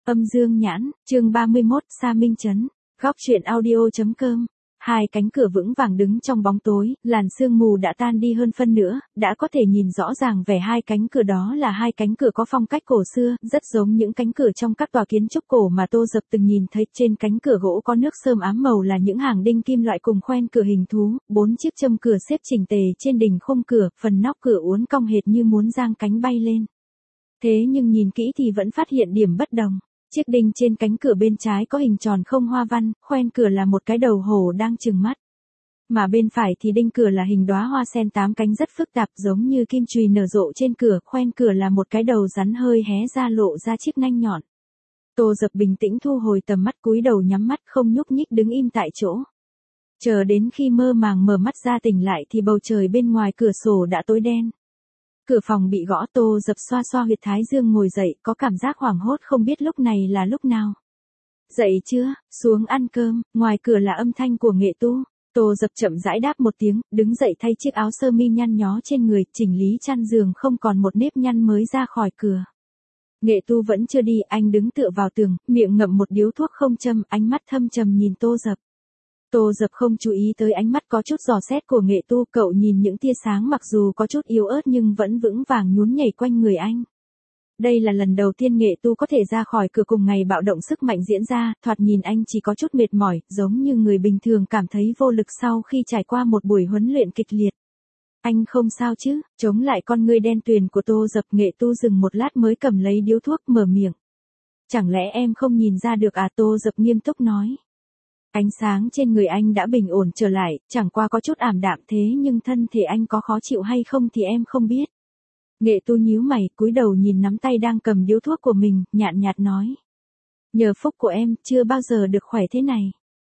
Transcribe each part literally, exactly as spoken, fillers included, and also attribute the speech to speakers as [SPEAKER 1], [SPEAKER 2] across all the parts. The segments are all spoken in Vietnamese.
[SPEAKER 1] Âm Dương Nhãn, chương ba mươi mốt, Sa Minh Trấn, góc truyện audio.com. Hai cánh cửa vững vàng đứng trong bóng tối, làn sương mù đã tan đi hơn phân nửa, đã có thể nhìn rõ ràng vẻ hai cánh cửa đó là hai cánh cửa có phong cách cổ xưa, rất giống những cánh cửa trong các tòa kiến trúc cổ mà Tô Dập từng nhìn thấy. Trên cánh cửa gỗ có nước sơn ám màu là những hàng đinh kim loại cùng khoen cửa hình thú, bốn chiếc châm cửa xếp chỉnh tề trên đỉnh khung cửa, phần nóc cửa uốn cong hệt như muốn giang cánh bay lên. Thế nhưng nhìn kỹ thì vẫn phát hiện điểm bất đồng. Chiếc đinh trên cánh cửa bên trái có hình tròn không hoa văn, khoen cửa là một cái đầu hổ đang trừng mắt. Mà bên phải thì đinh cửa là hình đóa hoa sen tám cánh rất phức tạp giống như kim chùy nở rộ trên cửa, khoen cửa là một cái đầu rắn hơi hé ra lộ ra chiếc nanh nhọn. Tô Dập bình tĩnh thu hồi tầm mắt, cúi đầu nhắm mắt không nhúc nhích đứng im tại chỗ. Chờ đến khi mơ màng mở mắt ra tỉnh lại thì bầu trời bên ngoài cửa sổ đã tối đen. Cửa phòng bị gõ, Tô Dập xoa xoa huyệt thái dương ngồi dậy, có cảm giác hoảng hốt không biết lúc này là lúc nào. Dậy chưa, xuống ăn cơm, ngoài cửa là âm thanh của Nghệ Tu. Tô Dập chậm rãi đáp một tiếng, đứng dậy thay chiếc áo sơ mi nhăn nhó trên người, chỉnh lý chăn giường không còn một nếp nhăn mới ra khỏi cửa. Nghệ Tu vẫn chưa đi, anh đứng tựa vào tường, miệng ngậm một điếu thuốc không châm, ánh mắt thâm trầm nhìn Tô Dập. Tô Dập không chú ý tới ánh mắt có chút dò xét của Nghệ Tu, cậu nhìn những tia sáng mặc dù có chút yếu ớt nhưng vẫn vững vàng nhún nhảy quanh người anh. Đây là lần đầu tiên Nghệ Tu có thể ra khỏi cửa cùng ngày bạo động sức mạnh diễn ra, thoạt nhìn anh chỉ có chút mệt mỏi, giống như người bình thường cảm thấy vô lực sau khi trải qua một buổi huấn luyện kịch liệt. Anh không sao chứ? Chống lại con ngươi đen tuyền của Tô Dập, Nghệ Tu dừng một lát mới cầm lấy điếu thuốc mở miệng. Chẳng lẽ em không nhìn ra được à? Tô Dập nghiêm túc nói. Ánh sáng trên người anh đã bình ổn trở lại, chẳng qua có chút ảm đạm, thế nhưng thân thể anh có khó chịu hay không thì em không biết. Nghệ Tu nhíu mày, cúi đầu nhìn nắm tay đang cầm điếu thuốc của mình, nhàn nhạt nói. Nhờ phúc của em, chưa bao giờ được khỏe thế này.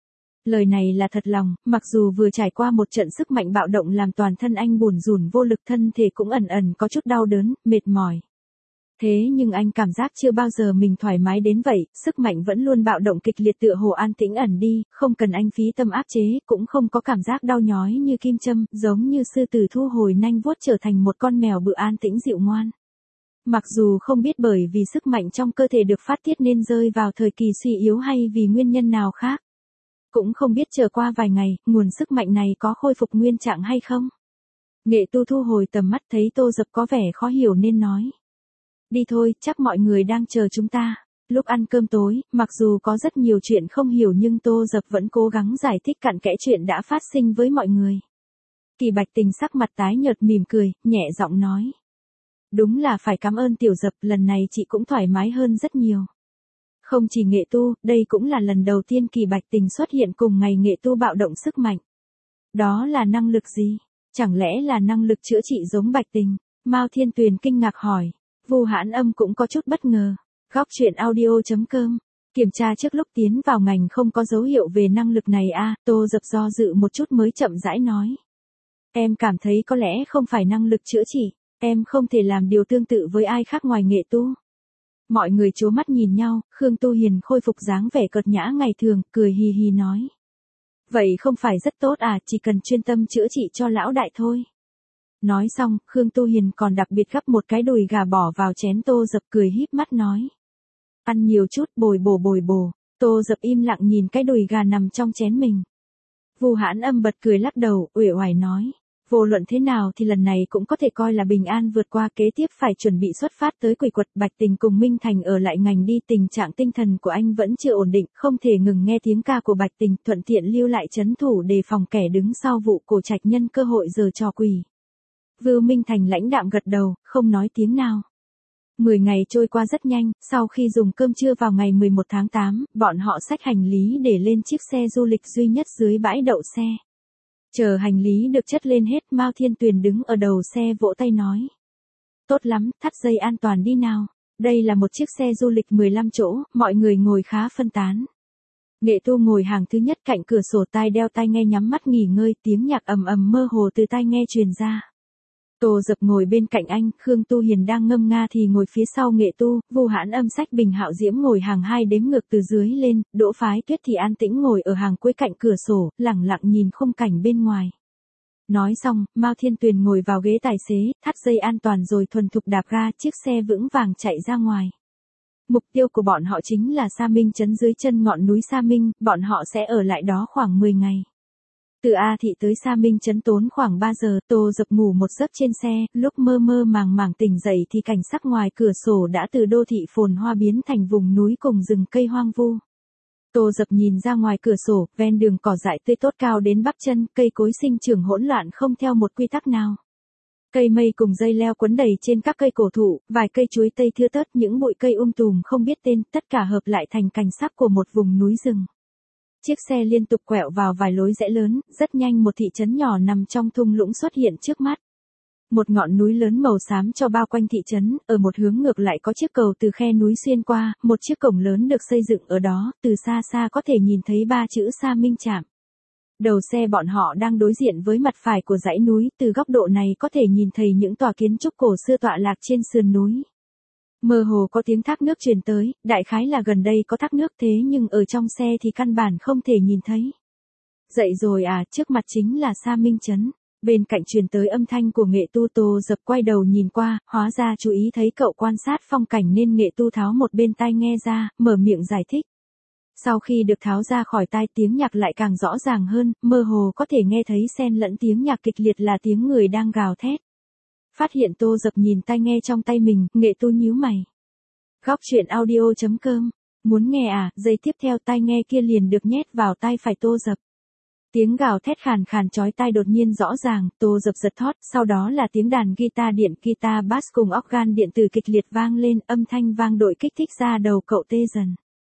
[SPEAKER 1] Lời này là thật lòng, mặc dù vừa trải qua một trận sức mạnh bạo động làm toàn thân anh bủn rủn vô lực, thân thể cũng ẩn ẩn có chút đau đớn, mệt mỏi. Thế nhưng anh cảm giác chưa bao giờ mình thoải mái đến vậy, sức mạnh vẫn luôn bạo động kịch liệt tựa hồ an tĩnh ẩn đi, không cần anh phí tâm áp chế, cũng không có cảm giác đau nhói như kim châm, giống như sư tử thu hồi nanh vuốt trở thành một con mèo bự an tĩnh dịu ngoan. Mặc dù không biết bởi vì sức mạnh trong cơ thể được phát tiết nên rơi vào thời kỳ suy yếu hay vì nguyên nhân nào khác. Cũng không biết chờ qua vài ngày, nguồn sức mạnh này có khôi phục nguyên trạng hay không. Nghệ Tu thu hồi tầm mắt thấy Tô Dập có vẻ khó hiểu nên nói. Đi thôi, chắc mọi người đang chờ chúng ta. Lúc ăn cơm tối, mặc dù có rất nhiều chuyện không hiểu nhưng Tô Dập vẫn cố gắng giải thích cặn kẽ chuyện đã phát sinh với mọi người. Kỳ Bạch Tình sắc mặt tái nhợt mỉm cười, nhẹ giọng nói. Đúng là phải cảm ơn Tiểu Dập, lần này chị cũng thoải mái hơn rất nhiều. Không chỉ Nghệ Tu, đây cũng là lần đầu tiên Kỳ Bạch Tình xuất hiện cùng ngày Nghệ Tu bạo động sức mạnh. Đó là năng lực gì? Chẳng lẽ là năng lực chữa trị giống Bạch Tình? Mao Thiên Tuyền kinh ngạc hỏi. Vu Hãn Âm cũng có chút bất ngờ. Góc truyện audio.com. Kiểm tra trước lúc tiến vào ngành không có dấu hiệu về năng lực này a. À, Tô Dập do dự một chút mới chậm rãi nói. Em cảm thấy có lẽ không phải năng lực chữa trị, em không thể làm điều tương tự với ai khác ngoài Nghệ Tu. Mọi người trố mắt nhìn nhau, Khương Tu Hiền khôi phục dáng vẻ cợt nhã ngày thường, cười hì hì nói. Vậy không phải rất tốt à, chỉ cần chuyên tâm chữa trị cho lão đại thôi. Nói xong, Khương Tu Hiền còn đặc biệt gắp một cái đùi gà bỏ vào chén. Tô Dập cười híp mắt nói. Ăn nhiều chút, bồi bổ bồi bổ. Tô Dập im lặng nhìn cái đùi gà nằm trong chén mình. Vu Hãn Âm bật cười lắc đầu, uể oải nói. Vô luận thế nào thì lần này cũng có thể coi là bình an vượt qua, kế tiếp phải chuẩn bị xuất phát tới Quỷ Quật. Bạch Tình cùng Minh Thành ở lại ngành đi, tình trạng tinh thần của anh vẫn chưa ổn định, không thể ngừng nghe tiếng ca của Bạch Tình, thuận tiện lưu lại trấn thủ đề phòng kẻ đứng sau vụ Cổ Trạch nhân cơ hội giở trò quỷ. Vưu Minh Thành lãnh đạm gật đầu, không nói tiếng nào. Mười ngày trôi qua rất nhanh, sau khi dùng cơm trưa vào ngày mười một tháng tám, bọn họ xách hành lý để lên chiếc xe du lịch duy nhất dưới bãi đậu xe. Chờ hành lý được chất lên hết, Mao Thiên Tuyền đứng ở đầu xe vỗ tay nói. Tốt lắm, thắt dây an toàn đi nào. Đây là một chiếc xe du lịch mười lăm chỗ, mọi người ngồi khá phân tán. Nghệ Tu ngồi hàng thứ nhất cạnh cửa sổ, tai đeo tai nghe nhắm mắt nghỉ ngơi, tiếng nhạc ầm ầm mơ hồ từ tai nghe truyền ra. Tô Dập ngồi bên cạnh anh, Khương Tu Hiền đang ngâm nga thì ngồi phía sau Nghệ Tu, Vu Hãn Âm xách bình Hạo Diễm ngồi hàng hai đếm ngược từ dưới lên, Đỗ Phái Tuyết thì an tĩnh ngồi ở hàng cuối cạnh cửa sổ, lẳng lặng nhìn khung cảnh bên ngoài. Nói xong, Mao Thiên Tuyền ngồi vào ghế tài xế, thắt dây an toàn rồi thuần thục đạp ga, chiếc xe vững vàng chạy ra ngoài. Mục tiêu của bọn họ chính là Sa Minh trấn dưới chân ngọn núi Sa Minh, bọn họ sẽ ở lại đó khoảng mười ngày. Từ A thị tới Sa Minh trấn tốn khoảng ba giờ, Tô Dập ngủ một giấc trên xe, lúc mơ mơ màng màng tỉnh dậy thì cảnh sắc ngoài cửa sổ đã từ đô thị phồn hoa biến thành vùng núi cùng rừng cây hoang vu. Tô Dập nhìn ra ngoài cửa sổ, ven đường cỏ dại tươi tốt cao đến bắp chân, cây cối sinh trưởng hỗn loạn không theo một quy tắc nào. Cây mây cùng dây leo quấn đầy trên các cây cổ thụ, vài cây chuối tây thưa thớt, những bụi cây um tùm không biết tên, tất cả hợp lại thành cảnh sắc của một vùng núi rừng. Chiếc xe liên tục quẹo vào vài lối rẽ lớn, rất nhanh một thị trấn nhỏ nằm trong thung lũng xuất hiện trước mắt. Một ngọn núi lớn màu xám cho bao quanh thị trấn, ở một hướng ngược lại có chiếc cầu từ khe núi xuyên qua, một chiếc cổng lớn được xây dựng ở đó, từ xa xa có thể nhìn thấy ba chữ Sa Minh Trạm. Đầu xe bọn họ đang đối diện với mặt phải của dãy núi, từ góc độ này có thể nhìn thấy những tòa kiến trúc cổ xưa tọa lạc trên sườn núi. Mơ hồ có tiếng thác nước truyền tới, đại khái là gần đây có thác nước thế nhưng ở trong xe thì căn bản không thể nhìn thấy. Dậy rồi à, trước mặt chính là Sa Minh trấn. Bên cạnh truyền tới âm thanh của Nghệ Tu. Tô Dập quay đầu nhìn qua, hóa ra chú ý thấy cậu quan sát phong cảnh nên Nghệ Tu tháo một bên tai nghe ra, mở miệng giải thích. Sau khi được tháo ra khỏi tai tiếng nhạc lại càng rõ ràng hơn, mơ hồ có thể nghe thấy xen lẫn tiếng nhạc kịch liệt là tiếng người đang gào thét. Phát hiện Tô Dập nhìn tai nghe trong tay mình, Nghệ Tu nhíu mày. Góc truyện audio chấm com, muốn nghe à, giây tiếp theo tai nghe kia liền được nhét vào tai phải Tô Dập. Tiếng gào thét khàn khàn chói tai đột nhiên rõ ràng, Tô Dập giật thót, sau đó là tiếng đàn guitar điện, guitar bass cùng organ điện tử kịch liệt vang lên, âm thanh vang đội kích thích ra đầu cậu tê dần.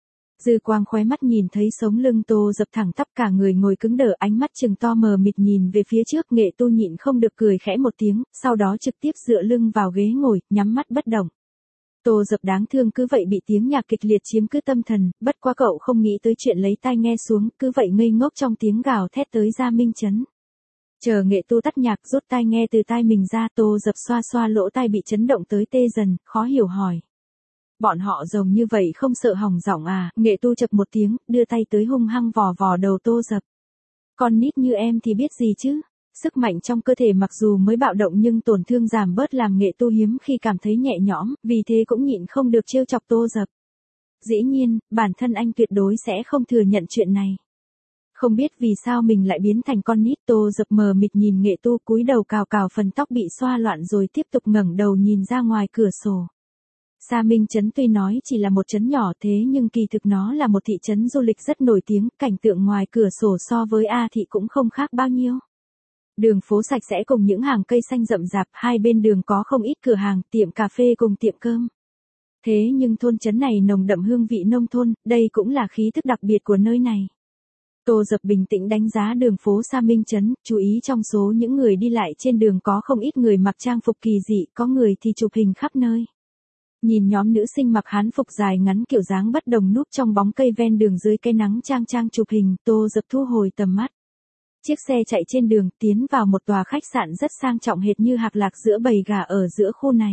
[SPEAKER 1] Dư quang khóe mắt nhìn thấy sống lưng Tô Dập thẳng tắp, cả người ngồi cứng đờ, ánh mắt trừng to mờ mịt nhìn về phía trước. Nghệ Tu nhịn không được cười khẽ một tiếng, sau đó trực tiếp dựa lưng vào ghế ngồi, nhắm mắt bất động. Tô Dập đáng thương cứ vậy bị tiếng nhạc kịch liệt chiếm cứ tâm thần, bất quá cậu không nghĩ tới chuyện lấy tai nghe xuống, cứ vậy ngây ngốc trong tiếng gào thét tới Sa Minh trấn. Chờ Nghệ Tu tắt nhạc rút tai nghe từ tai mình ra, Tô Dập xoa xoa lỗ tai bị chấn động tới tê dần, khó hiểu hỏi. Bọn họ giống như vậy không sợ hỏng giọng à? Nghệ Tu chập một tiếng, đưa tay tới hung hăng vò vò đầu Tô Dập. Con nít như em thì biết gì chứ? Sức mạnh trong cơ thể mặc dù mới bạo động nhưng tổn thương giảm bớt làm Nghệ Tu hiếm khi cảm thấy nhẹ nhõm, vì thế cũng nhịn không được trêu chọc Tô Dập. Dĩ nhiên, bản thân anh tuyệt đối sẽ không thừa nhận chuyện này. Không biết vì sao mình lại biến thành con nít. Tô Dập mờ mịt nhìn Nghệ Tu, cúi đầu cào cào phần tóc bị xoa loạn rồi tiếp tục ngẩng đầu nhìn ra ngoài cửa sổ. Sa Minh trấn tuy nói chỉ là một trấn nhỏ thế nhưng kỳ thực nó là một thị trấn du lịch rất nổi tiếng, cảnh tượng ngoài cửa sổ so với A thị cũng không khác bao nhiêu. Đường phố sạch sẽ cùng những hàng cây xanh rậm rạp, hai bên đường có không ít cửa hàng, tiệm cà phê cùng tiệm cơm. Thế nhưng thôn trấn này nồng đậm hương vị nông thôn, đây cũng là khí thức đặc biệt của nơi này. Tô Dập bình tĩnh đánh giá đường phố Sa Minh trấn, chú ý trong số những người đi lại trên đường có không ít người mặc trang phục kỳ dị, có người thì chụp hình khắp nơi. Nhìn nhóm nữ sinh mặc hán phục dài ngắn kiểu dáng bất đồng núp trong bóng cây ven đường dưới cây nắng chang chang chụp hình, Tô Dập thu hồi tầm mắt. Chiếc xe chạy trên đường, tiến vào một tòa khách sạn rất sang trọng hệt như hạc lạc giữa bầy gà ở giữa khu này.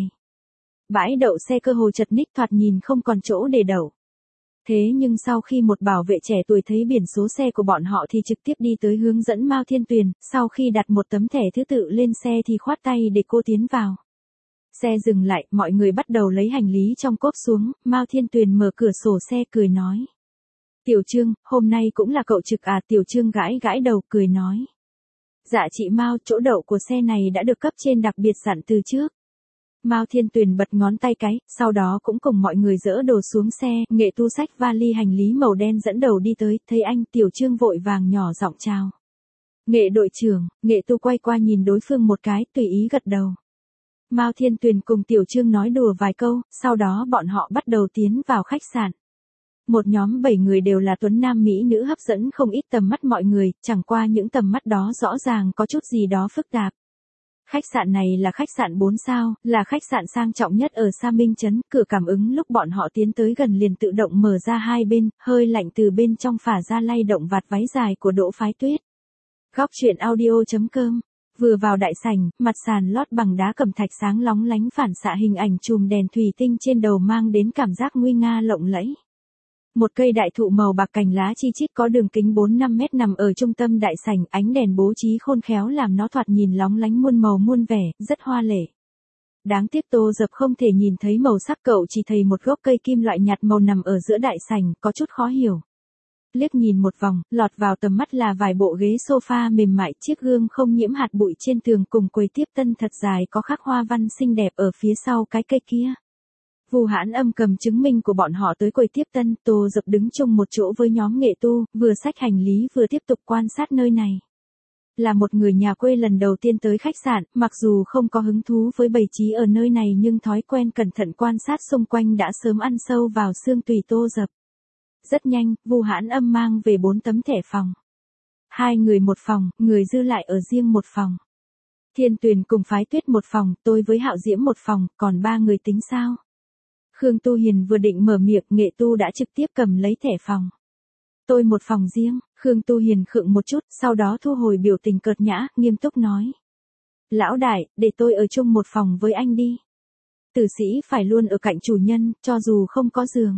[SPEAKER 1] Bãi đậu xe cơ hồ chật ních, thoạt nhìn không còn chỗ để đậu. Thế nhưng sau khi một bảo vệ trẻ tuổi thấy biển số xe của bọn họ thì trực tiếp đi tới hướng dẫn Mao Thiên Tuyền, sau khi đặt một tấm thẻ thứ tự lên xe thì khoát tay để cô tiến vào. Xe dừng lại, mọi người bắt đầu lấy hành lý trong cốp xuống, Mao Thiên Tuyền mở cửa sổ xe cười nói. Tiểu Trương, hôm nay cũng là cậu trực à? Tiểu Trương gãi gãi đầu cười nói. Dạ chị Mao, chỗ đậu của xe này đã được cấp trên đặc biệt dặn từ trước. Mao Thiên Tuyền bật ngón tay cái, sau đó cũng cùng mọi người dỡ đồ xuống xe. Nghệ Tu xách vali hành lý màu đen dẫn đầu đi tới, thấy anh. Tiểu Trương vội vàng nhỏ giọng chào. Nghệ đội trưởng. Nghệ Tu quay qua nhìn đối phương một cái, tùy ý gật đầu. Mao Thiên Tuyền cùng Tiểu Trương nói đùa vài câu, sau đó bọn họ bắt đầu tiến vào khách sạn. Một nhóm bảy người đều là tuấn nam mỹ nữ hấp dẫn không ít tầm mắt mọi người, chẳng qua những tầm mắt đó rõ ràng có chút gì đó phức tạp. Khách sạn này là khách sạn bốn sao, là khách sạn sang trọng nhất ở Sa Minh trấn, cửa cảm ứng lúc bọn họ tiến tới gần liền tự động mở ra hai bên, hơi lạnh từ bên trong phả ra lay động vạt váy dài của Đỗ Phái Tuyết. Góc truyện audio chấm com. Vừa vào đại sảnh, mặt sàn lót bằng đá cẩm thạch sáng lóng lánh phản xạ hình ảnh chùm đèn thủy tinh trên đầu mang đến cảm giác nguy nga lộng lẫy. Một cây đại thụ màu bạc cành lá chi chít có đường kính bốn năm mét nằm ở trung tâm đại sảnh, ánh đèn bố trí khôn khéo làm nó thoạt nhìn lóng lánh muôn màu muôn vẻ, rất hoa lệ. Đáng tiếc Tô Dập không thể nhìn thấy màu sắc, cậu chỉ thấy một gốc cây kim loại nhạt màu nằm ở giữa đại sảnh, có chút khó hiểu. Liếc nhìn một vòng, lọt vào tầm mắt là vài bộ ghế sofa mềm mại, chiếc gương không nhiễm hạt bụi trên tường cùng quầy tiếp tân thật dài có khắc hoa văn xinh đẹp ở phía sau cái cây kia. Vu Hãn Âm cầm chứng minh của bọn họ tới quầy tiếp tân, Tô Dập đứng chung một chỗ với nhóm nghệ tu, vừa xách hành lý vừa tiếp tục quan sát nơi này. Là một người nhà quê lần đầu tiên tới khách sạn, mặc dù không có hứng thú với bày trí ở nơi này nhưng thói quen cẩn thận quan sát xung quanh đã sớm ăn sâu vào xương tùy Tô Dập. Rất nhanh, Vu Hãn Âm mang về bốn tấm thẻ phòng. Hai người một phòng, người dư lại ở riêng một phòng. Thiên Tuyền cùng Phái Tuyết một phòng, tôi với Hạo Diễm một phòng, còn ba người tính sao? Khương Tu Hiền vừa định mở miệng, nghệ tu đã trực tiếp cầm lấy thẻ phòng. Tôi một phòng riêng, Khương Tu Hiền khựng một chút, sau đó thu hồi biểu tình cợt nhã, nghiêm túc nói. Lão đại, để tôi ở chung một phòng với anh đi. Tử sĩ phải luôn ở cạnh chủ nhân, cho dù không có giường.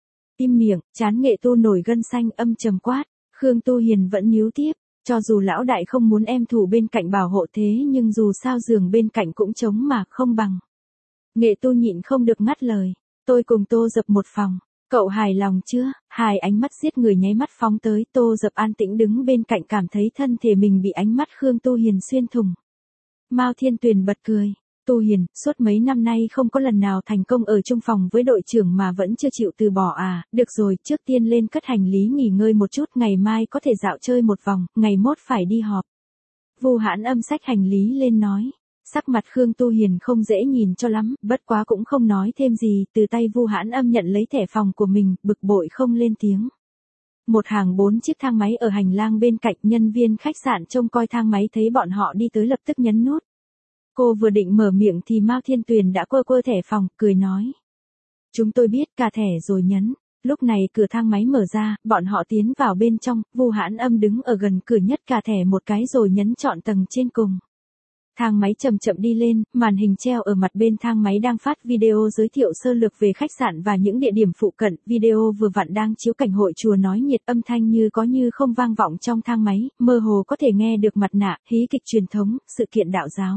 [SPEAKER 1] Im miệng, chán nghệ tu nổi gân xanh, âm trầm quát. Khương Tu Hiền vẫn níu tiếp, cho dù lão đại không muốn em thủ bên cạnh bảo hộ thế nhưng dù sao giường bên cạnh cũng trống mà không bằng. Nghệ tu nhịn không được ngắt lời. Tôi cùng Tô Dập một phòng. Cậu hài lòng chưa? Hai ánh mắt giết người nháy mắt phóng tới, Tô Dập an tĩnh đứng bên cạnh cảm thấy thân thể mình bị ánh mắt Khương Tu Hiền xuyên thủng. Mao Thiên Tuyền bật cười. Tu Hiền, suốt mấy năm nay không có lần nào thành công ở chung phòng với đội trưởng mà vẫn chưa chịu từ bỏ à, được rồi, trước tiên lên cất hành lý nghỉ ngơi một chút, ngày mai có thể dạo chơi một vòng, ngày mốt phải đi họp. Vu Hãn Âm xách hành lý lên nói. Sắc mặt Khương Tu Hiền không dễ nhìn cho lắm, bất quá cũng không nói thêm gì, từ tay Vu Hãn Âm nhận lấy thẻ phòng của mình, bực bội không lên tiếng. Một hàng bốn chiếc thang máy ở hành lang bên cạnh, nhân viên khách sạn trông coi thang máy thấy bọn họ đi tới lập tức nhấn nút. Cô vừa định mở miệng thì Mao Thiên Tuyền đã quơ quơ thẻ phòng, cười nói. Chúng tôi biết, cả thẻ rồi nhấn. Lúc này cửa thang máy mở ra, bọn họ tiến vào bên trong, Vu Hãn Âm đứng ở gần cửa nhất cả thẻ một cái rồi nhấn chọn tầng trên cùng. Thang máy chậm chậm đi lên, màn hình treo ở mặt bên thang máy đang phát video giới thiệu sơ lược về khách sạn và những địa điểm phụ cận. Video vừa vặn đang chiếu cảnh hội chùa nói nhiệt, âm thanh như có như không vang vọng trong thang máy, mơ hồ có thể nghe được mặt nạ, hí kịch truyền thống, sự kiện đạo giáo.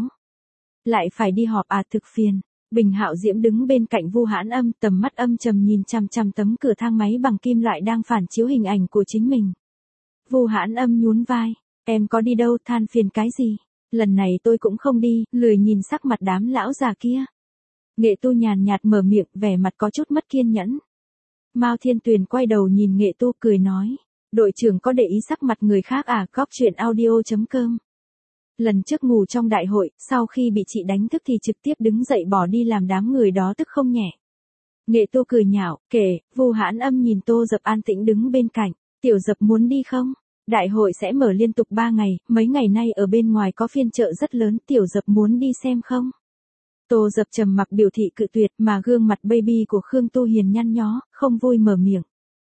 [SPEAKER 1] Lại phải đi họp à, thực phiền. Bình Hạo Diễm đứng bên cạnh Vu Hãn Âm, tầm mắt âm trầm nhìn chằm chằm tấm cửa thang máy bằng kim loại đang phản chiếu hình ảnh của chính mình. Vu Hãn Âm nhún vai, em có đi đâu, than phiền cái gì? Lần này tôi cũng không đi, lười nhìn sắc mặt đám lão già kia. Nghệ tu nhàn nhạt mở miệng, vẻ mặt có chút mất kiên nhẫn. Mao Thiên Tuyền quay đầu nhìn nghệ tu cười nói. Đội trưởng có để ý sắc mặt người khác à, Góc Truyện Audio chấm com. Lần trước ngủ trong đại hội, sau khi bị chị đánh thức thì trực tiếp đứng dậy bỏ đi làm đám người đó tức không nhẹ. Nghệ tu cười nhạo, kể, Vu Hãn Âm nhìn Tô Dập an tĩnh đứng bên cạnh. Tiểu Dập muốn đi không? Đại hội sẽ mở liên tục ba ngày, mấy ngày nay ở bên ngoài có phiên chợ rất lớn, Tiểu Dập muốn đi xem không? Tô Dập trầm mặc biểu thị cự tuyệt mà gương mặt baby của Khương Tu Hiền nhăn nhó, không vui mở miệng.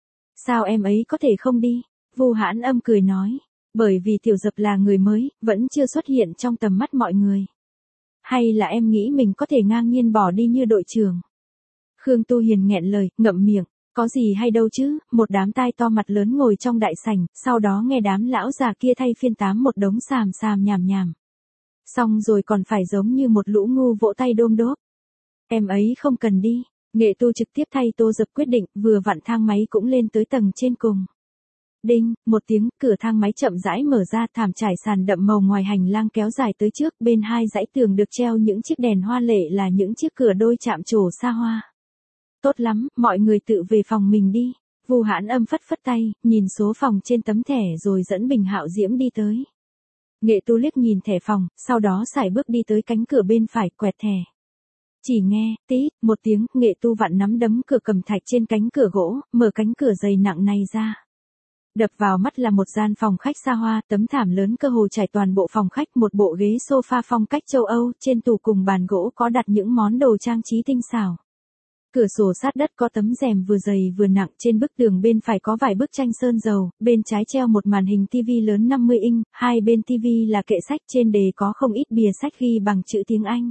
[SPEAKER 1] Sao em ấy có thể không đi? Vu Hãn Âm cười nói. Bởi vì Tiểu Dập là người mới, vẫn chưa xuất hiện trong tầm mắt mọi người. Hay là em nghĩ mình có thể ngang nhiên bỏ đi như đội trưởng? Khương Tu Hiền nghẹn lời, ngậm miệng. Có gì hay đâu chứ, một đám tai to mặt lớn ngồi trong đại sảnh, sau đó nghe đám lão già kia thay phiên tám một đống xàm xàm nhảm nhảm. Xong rồi còn phải giống như một lũ ngu vỗ tay đôm đốp. Em ấy không cần đi, nghệ tu trực tiếp thay Tô Dập quyết định, vừa vặn thang máy cũng lên tới tầng trên cùng. Đinh, một tiếng, cửa thang máy chậm rãi mở ra, thảm trải sàn đậm màu ngoài hành lang kéo dài tới trước, bên hai dãy tường được treo những chiếc đèn hoa lệ là những chiếc cửa đôi chạm trổ xa hoa. Tốt lắm, mọi người tự về phòng mình đi. Vu Hãn Âm phất phất tay, nhìn số phòng trên tấm thẻ rồi dẫn Bình Hạo Diễm đi tới. Nghệ tu liếc nhìn thẻ phòng, sau đó sải bước đi tới cánh cửa bên phải, quẹt thẻ. Chỉ nghe, tít, một tiếng, nghệ tu vặn nắm đấm cửa cầm thạch trên cánh cửa gỗ, mở cánh cửa dày nặng này ra. Đập vào mắt là một gian phòng khách xa hoa, tấm thảm lớn cơ hồ trải toàn bộ phòng khách, một bộ ghế sofa phong cách châu Âu, trên tủ cùng bàn gỗ có đặt những món đồ trang trí tinh xảo. Cửa sổ sát đất có tấm rèm vừa dày vừa nặng, trên bức tường bên phải có vài bức tranh sơn dầu, bên trái treo một màn hình tivi lớn năm mươi inch, hai bên tivi là kệ sách, trên đề có không ít bìa sách ghi bằng chữ tiếng Anh.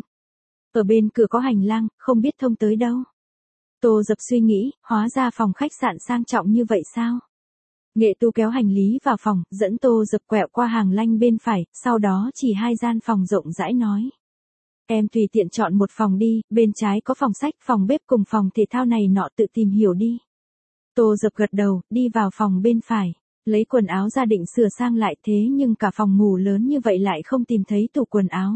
[SPEAKER 1] Ở bên cửa có hành lang, không biết thông tới đâu. Tô Dập suy nghĩ, hóa ra phòng khách sạn sang trọng như vậy sao? Nghệ tu kéo hành lý vào phòng, dẫn Tô Dập quẹo qua hàng lanh bên phải, sau đó chỉ hai gian phòng rộng rãi nói. Em tùy tiện chọn một phòng đi, bên trái có phòng sách, phòng bếp cùng phòng thể thao này nọ tự tìm hiểu đi. Tô Dập gật đầu, đi vào phòng bên phải, lấy quần áo ra định sửa sang lại thế nhưng cả phòng ngủ lớn như vậy lại không tìm thấy tủ quần áo.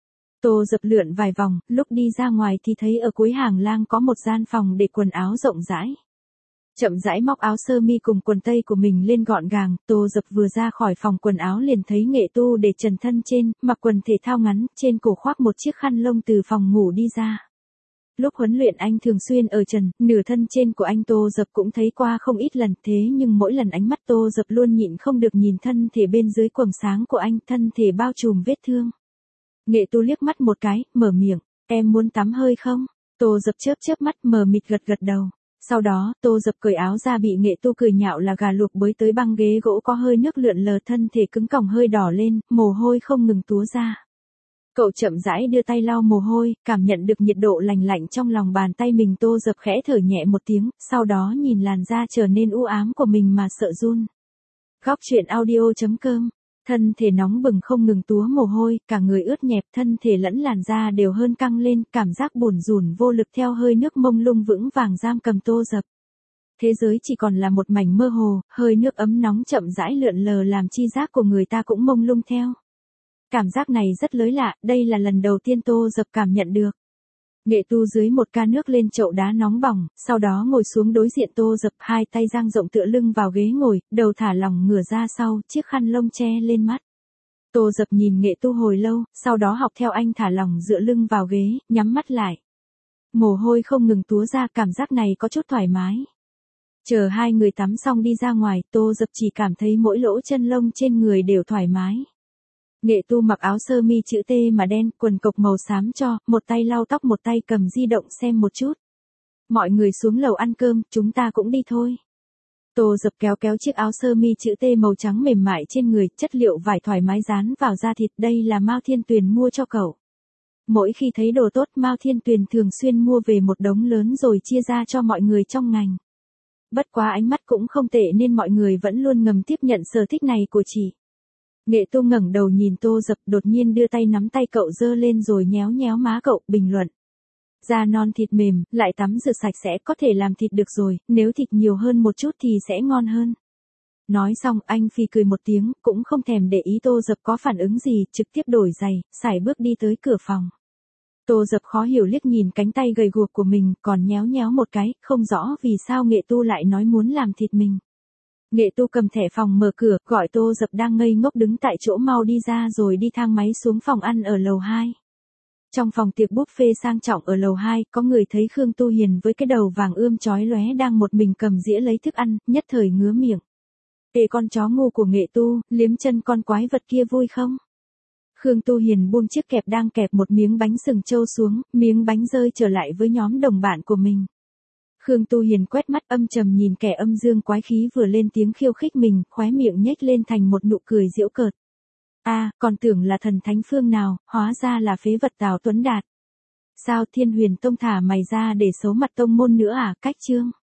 [SPEAKER 1] Tô Dập lượn vài vòng, lúc đi ra ngoài thì thấy ở cuối hành lang có một gian phòng để quần áo rộng rãi. Chậm rãi móc áo sơ mi cùng quần tây của mình lên gọn gàng, Tô Dập vừa ra khỏi phòng quần áo liền thấy Nghệ Tu để trần thân trên, mặc quần thể thao ngắn, trên cổ khoác một chiếc khăn lông từ phòng ngủ đi ra. Lúc huấn luyện anh thường xuyên ở trần, nửa thân trên của anh Tô Dập cũng thấy qua không ít lần, thế nhưng mỗi lần ánh mắt Tô Dập luôn nhịn không được nhìn thân thể bên dưới quầng sáng của anh, thân thể bao trùm vết thương. Nghệ Tu liếc mắt một cái, mở miệng, em muốn tắm hơi không? Tô Dập chớp chớp mắt mờ mịt gật gật đầu. Sau đó, Tô Dập cởi áo ra bị Nghệ Tu cười nhạo là gà luộc bới tới băng ghế gỗ có hơi nước lượn lờ, thân thể cứng còng hơi đỏ lên, mồ hôi không ngừng túa ra. Cậu chậm rãi đưa tay lau mồ hôi, cảm nhận được nhiệt độ lành lạnh trong lòng bàn tay mình. Tô Dập khẽ thở nhẹ một tiếng, sau đó nhìn làn da trở nên u ám của mình mà sợ run. Góc truyện audio chấm com. Thân thể nóng bừng không ngừng túa mồ hôi, cả người ướt nhẹp, thân thể lẫn làn da đều hơn căng lên, cảm giác bủn rủn vô lực theo hơi nước mông lung vững vàng giam cầm Tô Dập. Thế giới chỉ còn là một mảnh mơ hồ, hơi nước ấm nóng chậm rãi lượn lờ làm chi giác của người ta cũng mông lung theo. Cảm giác này rất lối lạ, đây là lần đầu tiên Tô Dập cảm nhận được. Nghệ Tu dưới một ca nước lên chậu đá nóng bỏng, sau đó ngồi xuống đối diện Tô Dập, hai tay dang rộng tựa lưng vào ghế ngồi, đầu thả lỏng ngửa ra sau, chiếc khăn lông che lên mắt. Tô Dập nhìn Nghệ Tu hồi lâu, sau đó học theo anh thả lỏng dựa lưng vào ghế, nhắm mắt lại. Mồ hôi không ngừng túa ra, cảm giác này có chút thoải mái. Chờ hai người tắm xong đi ra ngoài, Tô Dập chỉ cảm thấy mỗi lỗ chân lông trên người đều thoải mái. Nghệ Tu mặc áo sơ mi chữ T mà đen, quần cộc màu xám cho, một tay lau tóc một tay cầm di động xem một chút. Mọi người xuống lầu ăn cơm, chúng ta cũng đi thôi. Tô Dập kéo kéo chiếc áo sơ mi chữ T màu trắng mềm mại trên người, chất liệu vải thoải mái dán vào da thịt, đây là Mao Thiên Tuyền mua cho cậu. Mỗi khi thấy đồ tốt, Mao Thiên Tuyền thường xuyên mua về một đống lớn rồi chia ra cho mọi người trong ngành. Bất quá ánh mắt cũng không tệ nên mọi người vẫn luôn ngầm tiếp nhận sở thích này của chị. Nghệ Tu ngẩng đầu nhìn Tô Dập, đột nhiên đưa tay nắm tay cậu giơ lên rồi nhéo nhéo má cậu, bình luận. Da non thịt mềm, lại tắm rửa sạch sẽ, có thể làm thịt được rồi, nếu thịt nhiều hơn một chút thì sẽ ngon hơn. Nói xong anh phì cười một tiếng, cũng không thèm để ý Tô Dập có phản ứng gì, trực tiếp đổi giày, sải bước đi tới cửa phòng. Tô Dập khó hiểu liếc nhìn cánh tay gầy guộc của mình, còn nhéo nhéo một cái, không rõ vì sao Nghệ Tu lại nói muốn làm thịt mình. Nghệ Tu cầm thẻ phòng mở cửa, gọi Tô Dập đang ngây ngốc đứng tại chỗ mau đi ra rồi đi thang máy xuống phòng ăn ở lầu hai. Trong phòng tiệc buffet sang trọng ở lầu hai, có người thấy Khương Tu Hiền với cái đầu vàng ươm chói lóe đang một mình cầm dĩa lấy thức ăn, nhất thời ngứa miệng. Ê con chó ngu của Nghệ Tu, liếm chân con quái vật kia vui không? Khương Tu Hiền buông chiếc kẹp đang kẹp một miếng bánh sừng trâu xuống, miếng bánh rơi trở lại với nhóm đồng bạn của mình. Khương Tu Hiền quét mắt âm trầm nhìn kẻ âm dương quái khí vừa lên tiếng khiêu khích mình, khóe miệng nhếch lên thành một nụ cười giễu cợt. A, à, còn tưởng là thần thánh phương nào, hóa ra là phế vật Tào Tuấn Đạt. Sao Thiên Huyền Tông thả mày ra để xấu mặt tông môn nữa à, cách chương.